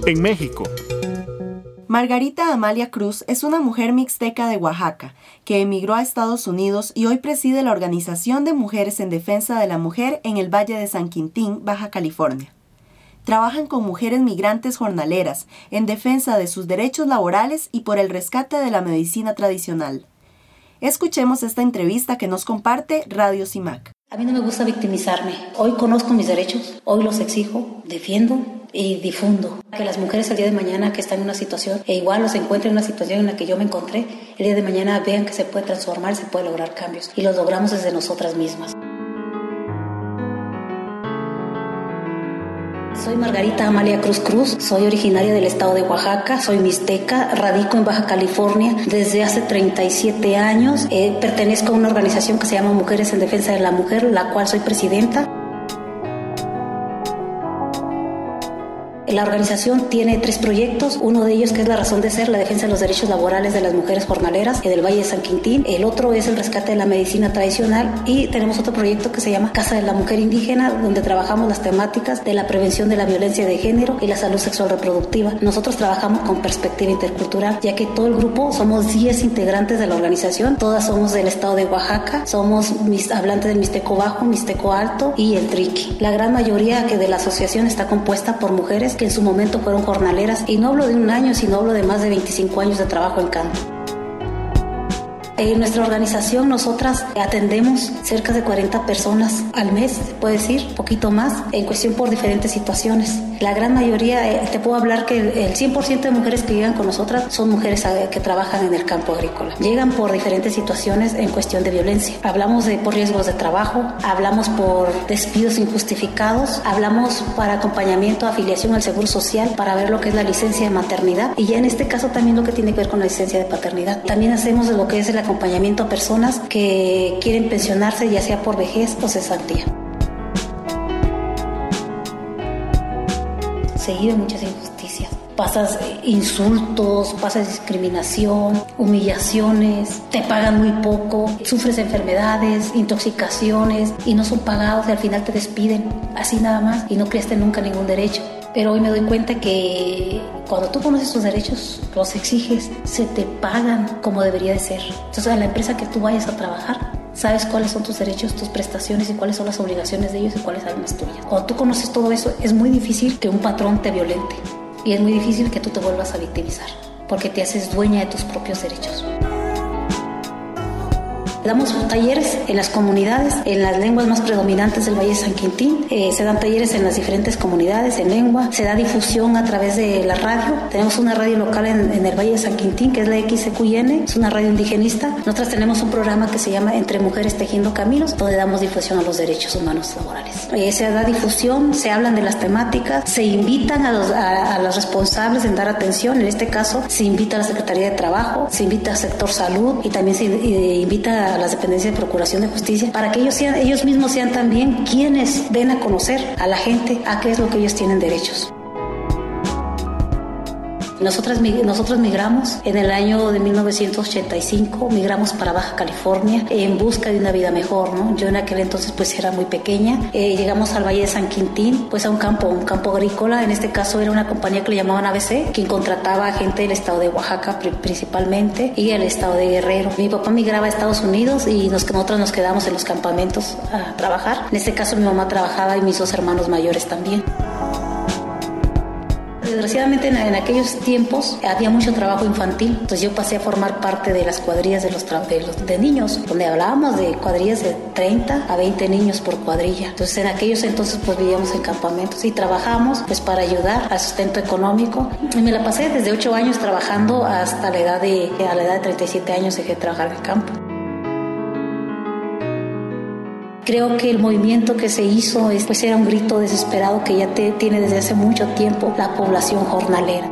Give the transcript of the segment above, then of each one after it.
en México. Margarita Amalia Cruz es una mujer mixteca de Oaxaca que emigró a Estados Unidos y hoy preside la Organización de Mujeres en Defensa de la Mujer en el Valle de San Quintín, Baja California. Trabajan con mujeres migrantes jornaleras en defensa de sus derechos laborales y por el rescate de la medicina tradicional. Escuchemos esta entrevista que nos comparte Radio CIMAC. A mí no me gusta victimizarme. Hoy conozco mis derechos, hoy los exijo, defiendo y difundo. Que las mujeres el día de mañana que están en una situación, e igual los encuentren en una situación en la que yo me encontré, el día de mañana vean que se puede transformar, se puede lograr cambios. Y los logramos desde nosotras mismas. Soy Margarita Amalia Cruz Cruz, soy originaria del estado de Oaxaca, soy mixteca, radico en Baja California desde hace 37 años. Pertenezco a una organización que se llama Mujeres en Defensa de la Mujer, la cual soy presidenta. La organización tiene 3 proyectos, uno de ellos que es la razón de ser, la defensa de los derechos laborales de las mujeres jornaleras del Valle de San Quintín, el otro es el rescate de la medicina tradicional y tenemos otro proyecto que se llama Casa de la Mujer Indígena, donde trabajamos las temáticas de la prevención de la violencia de género y la salud sexual reproductiva. Nosotros trabajamos con perspectiva intercultural, ya que todo el grupo, somos 10 integrantes de la organización, todas somos del estado de Oaxaca, somos hablantes del Mixteco Bajo, Mixteco Alto y el Triqui. La gran mayoría de la asociación está compuesta por mujeres que en su momento fueron jornaleras, y no hablo de un año, sino hablo de más de 25 años de trabajo en campo. En nuestra organización nosotras atendemos cerca de 40 personas al mes, se puede decir, poquito más, en cuestión por diferentes situaciones. La gran mayoría, te puedo hablar que el 100% de mujeres que llegan con nosotras son mujeres que trabajan en el campo agrícola. Llegan por diferentes situaciones en cuestión de violencia. Hablamos por riesgos de trabajo, hablamos por despidos injustificados, hablamos para acompañamiento, afiliación al Seguro Social, para ver lo que es la licencia de maternidad y ya en este caso también lo que tiene que ver con la licencia de paternidad. También hacemos lo que es el acompañamiento a personas que quieren pensionarse, ya sea por vejez o cesantía. Se viven muchas injusticias. Pasas insultos, pasas discriminación, humillaciones, te pagan muy poco, sufres enfermedades, intoxicaciones y no son pagados y al final te despiden, así nada más, y no creaste nunca ningún derecho. Pero hoy me doy cuenta que cuando tú conoces tus derechos, los exiges, se te pagan como debería de ser. Entonces, a la empresa que tú vayas a trabajar, sabes cuáles son tus derechos, tus prestaciones y cuáles son las obligaciones de ellos y cuáles son las tuyas. Cuando tú conoces todo eso, es muy difícil que un patrón te violente y es muy difícil que tú te vuelvas a victimizar porque te haces dueña de tus propios derechos. Damos talleres en las comunidades, en las lenguas más predominantes del Valle de San Quintín. Se dan talleres en las diferentes comunidades, en lengua. Se da difusión a través de la radio. Tenemos una radio local en el Valle de San Quintín, que es la XCQN, es una radio indigenista. Nosotras tenemos un programa que se llama Entre Mujeres Tejiendo Caminos, donde damos difusión a los derechos humanos laborales. Se da difusión, se hablan de las temáticas, se invitan a los responsables en dar atención. En este caso, se invita a la Secretaría de Trabajo, se invita al sector salud y también se invita a las dependencias de Procuración de Justicia para que ellos mismos sean también quienes den a conocer a la gente a qué es lo que ellos tienen derechos. Nosotros migramos en el año de 1985, migramos para Baja California en busca de una vida mejor, ¿no? Yo en aquel entonces pues era muy pequeña, llegamos al Valle de San Quintín, pues a un campo agrícola, en este caso era una compañía que le llamaban ABC, quien contrataba a gente del estado de Oaxaca principalmente y el estado de Guerrero. Mi papá migraba a Estados Unidos y nosotros nos quedamos en los campamentos a trabajar. En este caso mi mamá trabajaba y mis 2 hermanos mayores también. Desgraciadamente en aquellos tiempos había mucho trabajo infantil, entonces yo pasé a formar parte de las cuadrillas de niños, donde hablábamos de cuadrillas de 30 a 20 niños por cuadrilla. Entonces en aquellos entonces pues vivíamos en campamentos y trabajamos pues para ayudar al sustento económico. Y me la pasé desde 8 años trabajando hasta a la edad de 37 años dejé de trabajar en el campo. Creo que el movimiento que se hizo pues era un grito desesperado que ya tiene desde hace mucho tiempo la población jornalera.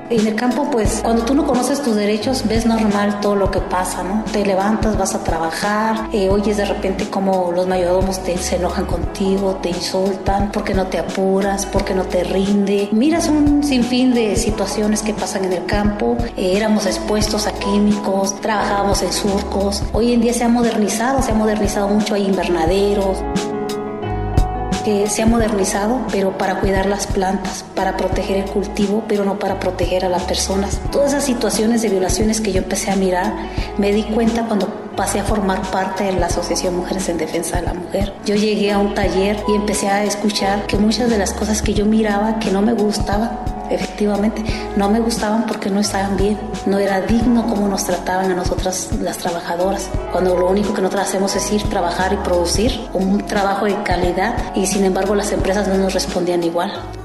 En el campo, pues, cuando tú no conoces tus derechos, ves normal todo lo que pasa, ¿no? Te levantas, vas a trabajar, oyes de repente como los mayordomos se enojan contigo, te insultan, porque no te apuras, porque no te rinde. Miras un sinfín de situaciones que pasan en el campo. Éramos expuestos a químicos, trabajábamos en surcos. Hoy en día se ha modernizado mucho, hay invernaderos. Se ha modernizado, pero para cuidar las plantas, para proteger el cultivo, pero no para proteger a las personas. Todas esas situaciones de violaciones que yo empecé a mirar, me di cuenta cuando pasé a formar parte de la Asociación Mujeres en Defensa de la Mujer. Yo llegué a un taller y empecé a escuchar que muchas de las cosas que yo miraba que no me gustaban, efectivamente, no me gustaban porque no estaban bien. No era digno cómo nos trataban a nosotras las trabajadoras, cuando lo único que nosotras hacemos es ir, trabajar y producir un trabajo de calidad, y sin embargo las empresas no nos respondían igual.